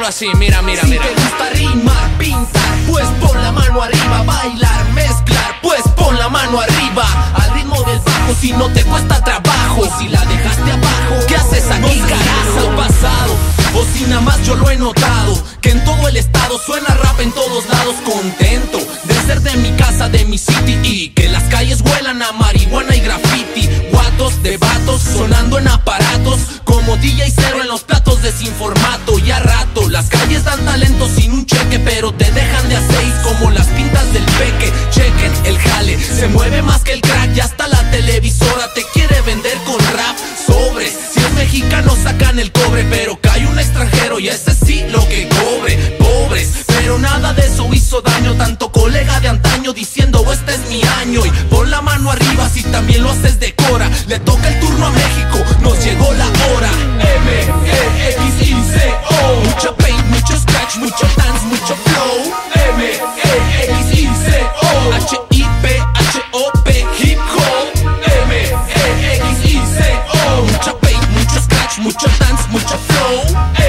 escucharlo así, mira, mira, si mira. te gusta rimar, pintar, pues pon la mano arriba. Bailar, mezclar, pues pon la mano arriba. Al ritmo del bajo, si no te cuesta trabajo. Si la dejaste abajo, ¿qué haces aquí, no carajo? Pasado, o si nada más yo lo he notado, que en todo el estado suena rap en todos lados. Contento de ser de mi casa, de mi city, y que las calles huelan a marihuana y graffiti. Guatos de vatos sonando en aparatos, como DJ Cero en los platos de sin formato. Y a rato las calles dan talento sin un cheque, pero te dejan de a seis como las pintas del peque. Chequen el jale, se mueve más que el crack. Ya hasta la televisora te quiere vender con rap. Sobres, si es mexicano sacan el cobre, pero cae un extranjero y ese sí lo que cobre. Pobres, pero nada de eso hizo daño. Tanto colega de antaño diciendo este es mi año. Y pon la mano arriba si también lo haces de cora. Le toca el turno a México, nos llegó la hora. M-E-X-I-C-O. Mucho paint, mucho scratch, mucho dance, mucho flow. M-E-X-I-C-O. H-I-P-H-O-P, hip hop. M-E-X-I-C-O. Mucho paint, mucho scratch, mucho dance, mucho flow.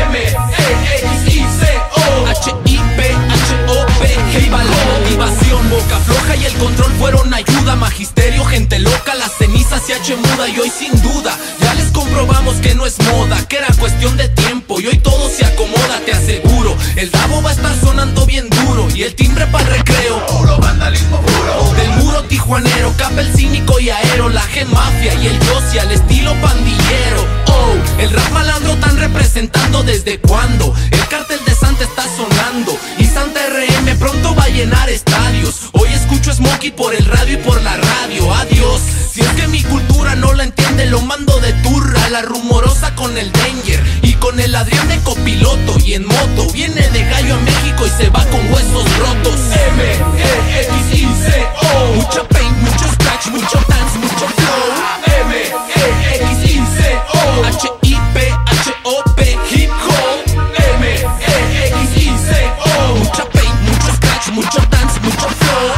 M-E-X-I-C-O. H-I-P-H-O-P, hip hop. Motivación, boca floja y el control fueron ayuda. Magisterio, gente loca, las cenizas se H muda. Y hoy sin duda ya les comprobamos que no es moda, que era cuestión de tiempo y hoy todo se acomoda. Te aseguro, el Davo va a estar sonando bien duro y el timbre para el recreo. Puro vandalismo puro. Del muro tijuanero, Capel cínico y aero. La Gen Mafia y el Yossi al estilo pandillero. Oh, el rap malandro tan representando desde cuando el cártel de Santa está sonando y Santa RM pronto va a llenar estadios. Hoy escucho Smokey por el radio y por la radio. Adiós, si es que mi cultura no la entiende, lo mando de turra. La rumorosa con el Danger y con el Adrián de copiloto. Y en moto viene de Gallo a México y se va con huesos rotos. M-E-X-I-C-O. Mucho paint, mucho scratch, mucho dance, mucho flow. M-E-X-I-C-O. H-I-P-H-O-P, hip hop. M-E-X-I-C-O. Mucho paint, mucho scratch, mucho dance, mucho flow.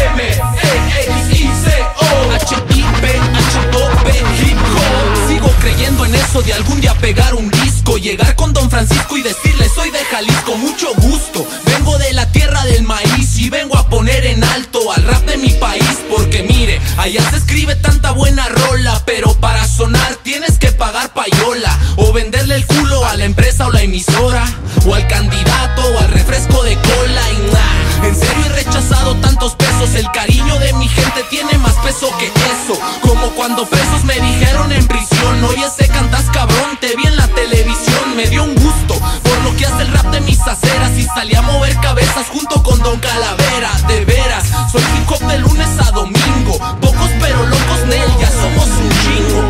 M-E-X-I-C-O. H-I-P-H-O-P, hip hop. Sigo creyendo en eso de algún día pegar un disco, llegar con Don Francisco y decirle soy de Jalisco. Mucho gusto, vengo de la tierra del maíz y vengo a poner en alto al rap de mi país. Porque mire, allá se escribe tanta buena rola, pero para sonar tienes que pagar payola, o venderle el culo a la empresa o la emisora, o al candidato o al refresco de cola. Y en serio he rechazado tantos pesos. El cariño de mi gente tiene más peso que eso. Como cuando presos me dijeron en prisión, oye, ese cantas cabrón, te vi en la televisión. Me dio un gusto por lo que hace el rap de mis aceras y salí a mover cabezas junto con Don Calavera. De veras, soy hip hop de lunes a domingo. Pocos pero locos, Nel, ya somos un chingo.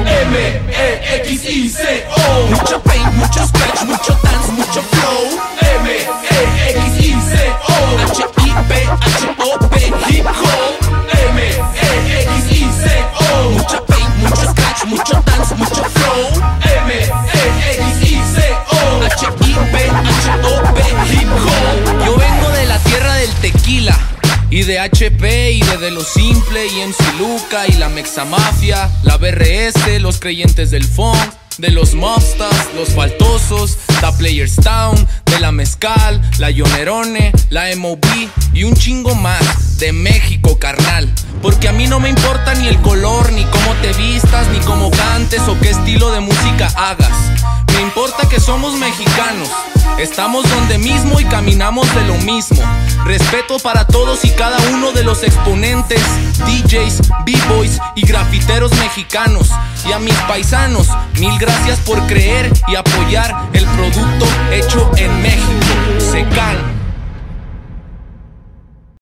M-E-X-I-C-O. Mucho paint, mucho scratch, mucho dance, mucho flow. M-E-X-I-C-O. H-I-P-H-O-P, hip hop. M-E-X-I-C-O. Mucho paint, mucho scratch, mucho dance, mucho flow. M-E-X-I-C-O. H-I-P-H-O-P, hip hop. Yo vengo de la tierra del tequila y de HP y de Lo Simple y MC Luca y la Mexa Mafia, la BRS, los creyentes del funk, de los Mobsters, los Faltosos, The Players Town, de la Mezcal, la Yonerone, la MOB y un chingo más de México, carnal. Porque a mí no me importa ni el color, ni cómo te vistas, ni cómo cantes o qué estilo de música hagas. Me importa que somos mexicanos, estamos donde mismo y caminamos de lo mismo. Respeto para todos y cada uno de los exponentes, DJs, B-boys y grafiteros mexicanos. Y a mis paisanos, mil gracias por creer y apoyar el producto hecho en México. Secan.